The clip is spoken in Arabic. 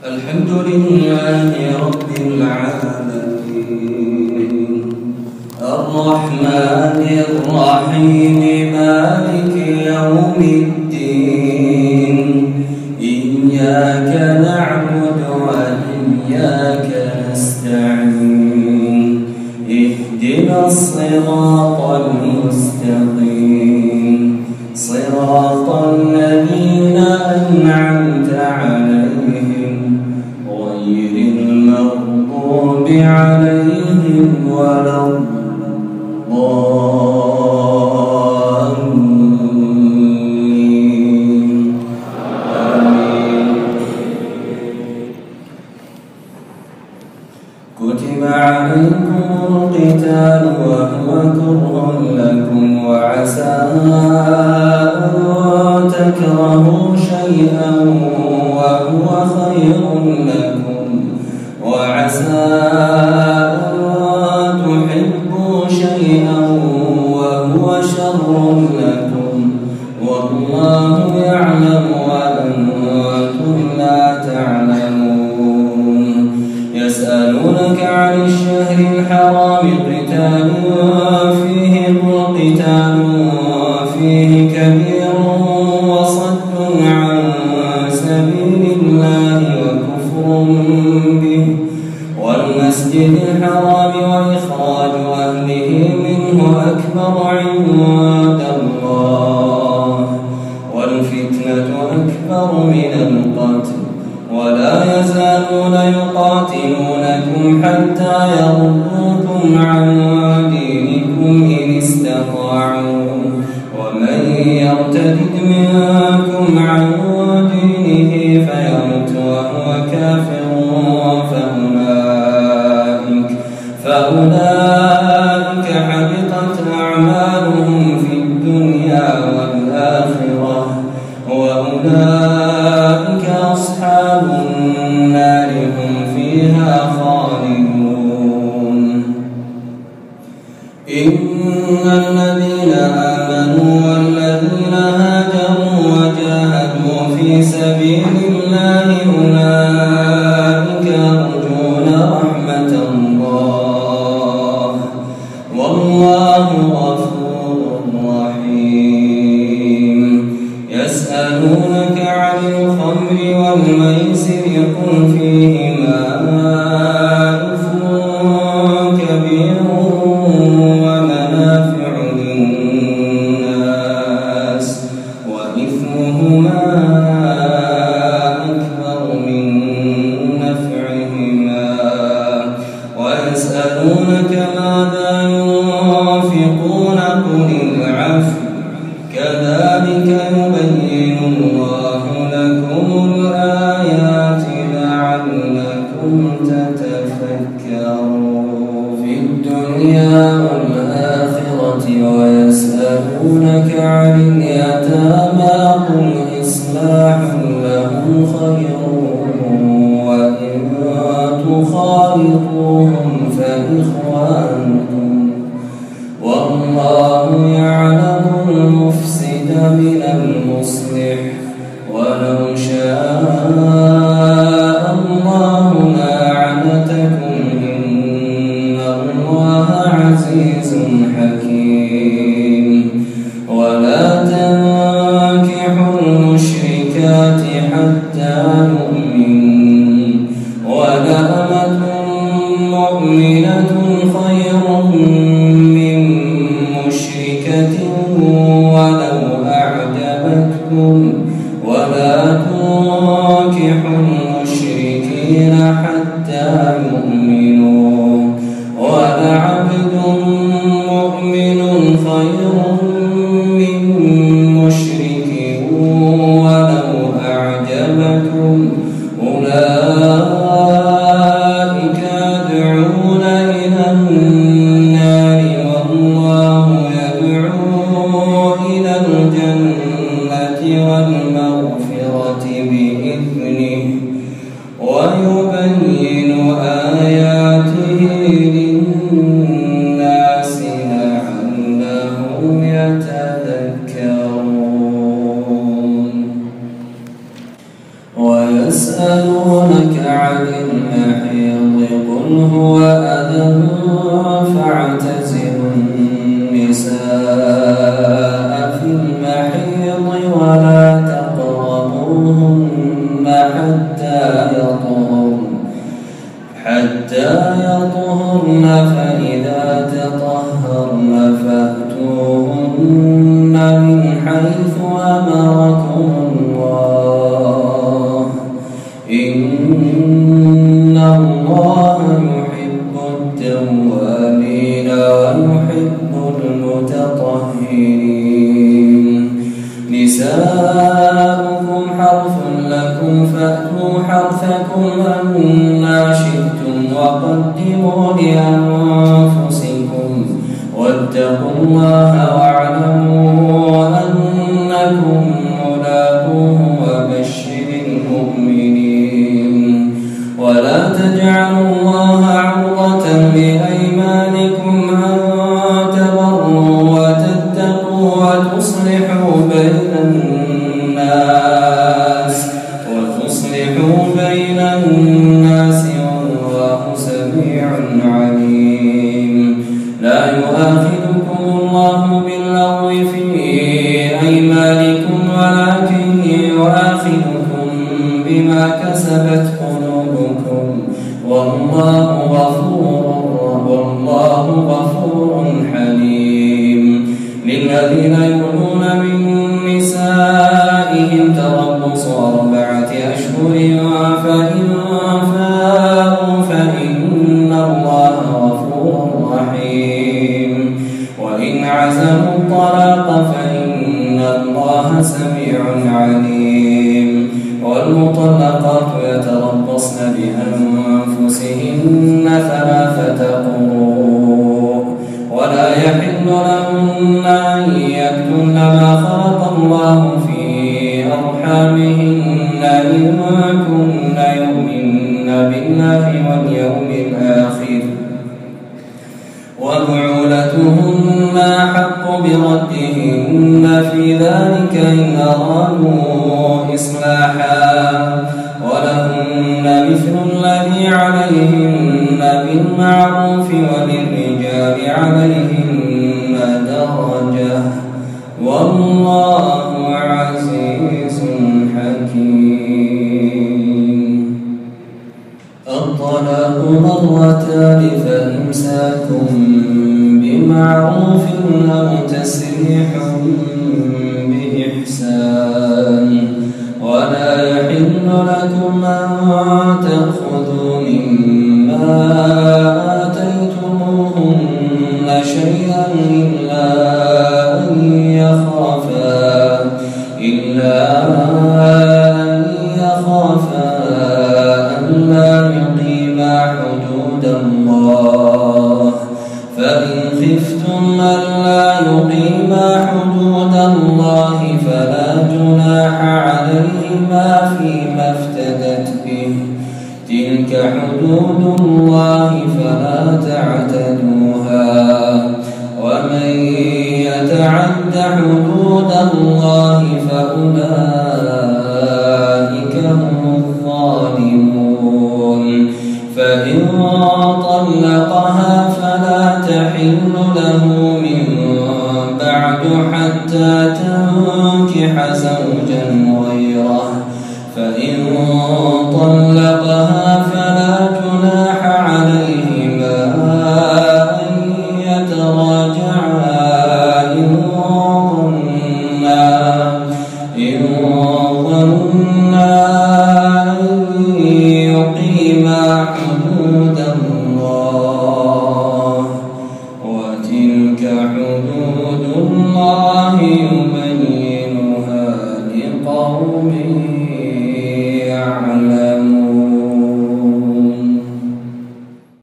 الحمد لله رب العالمين الرحمن الرحيم مالك يوم الدين إياك نعبد وإياك نستعين اهدنا الصراط المستقيم صراط الذين أنعمت عليهم غير المغضوب عليهم ولا الضالين آمين. كتب عليكم القتال وهو كره لكم وعسى أن تكرهوا شيئا وهو خير لكم وعسى أن تحبوا شيئا وهو شر لكم والله يعلم وأنتم لا تعلمون. يسألونك عن الشهر الحرام قتال فيه قتال فيه كبير وصد عن سبيل الله وكفر به والمسجد الحرام وإخراج أهله منه أكبر عند الله والفتنة أكبر من القتل ولا يزالون يقاتلونكم حتى يردوكم عن دينكم إن استطاعوا ومن يرتد منكم عن دينه فيمت وهو كافر فأولئك حبطت أعمالهم في الدنيا والآخرة وأولئك أصحاب النار هم فيها خالدون. إن الذين آمنوا والذين هاجروا وجاهدوا في سبيل الله أولئك يرجون رحمة الله والله غفور رحيم. يسألونك عن الخمر والميسر قل فيهما إثم كبير ومنافع للناس وإثمهما أكبر من نفعهما ويسألونك ماذا ينفقون قل العفو كذلك يبين الله لكم الآيات لعلكم تتفكرون في الدنيا والآخرة. ويسألونك عن اليتامى قل إصلاح لهم خير وإن تخالطوهم فإخوانكم والله يعلم المفسد من المصلح ولو شاء الله لأعنتكم إن الله عزيز حكيم. ولا تنكحوا المشركات حتى يؤمنوا ولأمة مؤمنة خير من مشركة ولو أعجبتكم ولا تنكحوا المشركين حتى يؤمنوا ولعبد مؤمن خير من مشرك ولو أعجبكم أولئك يدعون إلى النار والله يدعو إلى الجنة والمغفرة بإذنه ويبين آياته للناس لعلهم يتذكرون. ويسألونك عن المحيض قل هو أذى فاعتزلوا النساء في المحيض ولا تقربوهن حتى يطهرن فإذا تطهرن فأتوهن من حيث أمركم الله إن الله يحب التوابين ويحب المتطهرين نساؤكم حرث لكم فأتوا حرثكم أنى شئتم وقدموا لأنفسكم واتقوا الله واعلموا أنكم ملاقوه وبشر المؤمنين ولا تجعلوا الله عرضة لأيمانكم أن تبروا وتتقوا وتصلحوا بين الناس والله سميع عليم لا يؤاخذكم الله باللغو في أيمانكم ولكن يؤاخذكم بما كسبت قلوبكم والله غفور حليم للذين يؤلون من نسائهم تربص 4 أشهر فإن فاءوا فإن الله غفور رحيم وإن عزموا الطلاق فإن الله سميع عليم والمطلقات يتربصن بأنفسهن 3 قروء ولا يحل لهن أن يكتمن ما خلق الله في أرحامهن إن كن يؤمن بالله واليوم الآخر وبعولتهن حق بردهن في ذلك إن أرادوا إصلاحا ولهن مثل الذي عليهن بالمعروف وللرجال عليهن درجة والله عزيز حكيم الطلاق 2 فإمساك بمعروف أو تسريح بإحسان ولا يحل لكم أن تأخذوا مما آتيتموهن شيئا إلا أن يخافا ألا يقيما حدود الله فإن خفتم ألا يقيما حدود الله فلا جناح عليهما فيما افتدت به تلك حدود الله فلا تعتدوها ومن يتعد حدود الله فأولئك هم الظالمون فإن طلقها فلا تحل له من بعد حتى تنكح زوجا غيره فإن طلقها فلا جناح عليهما أن يتراجعا إن ظنا أن يقيما حدود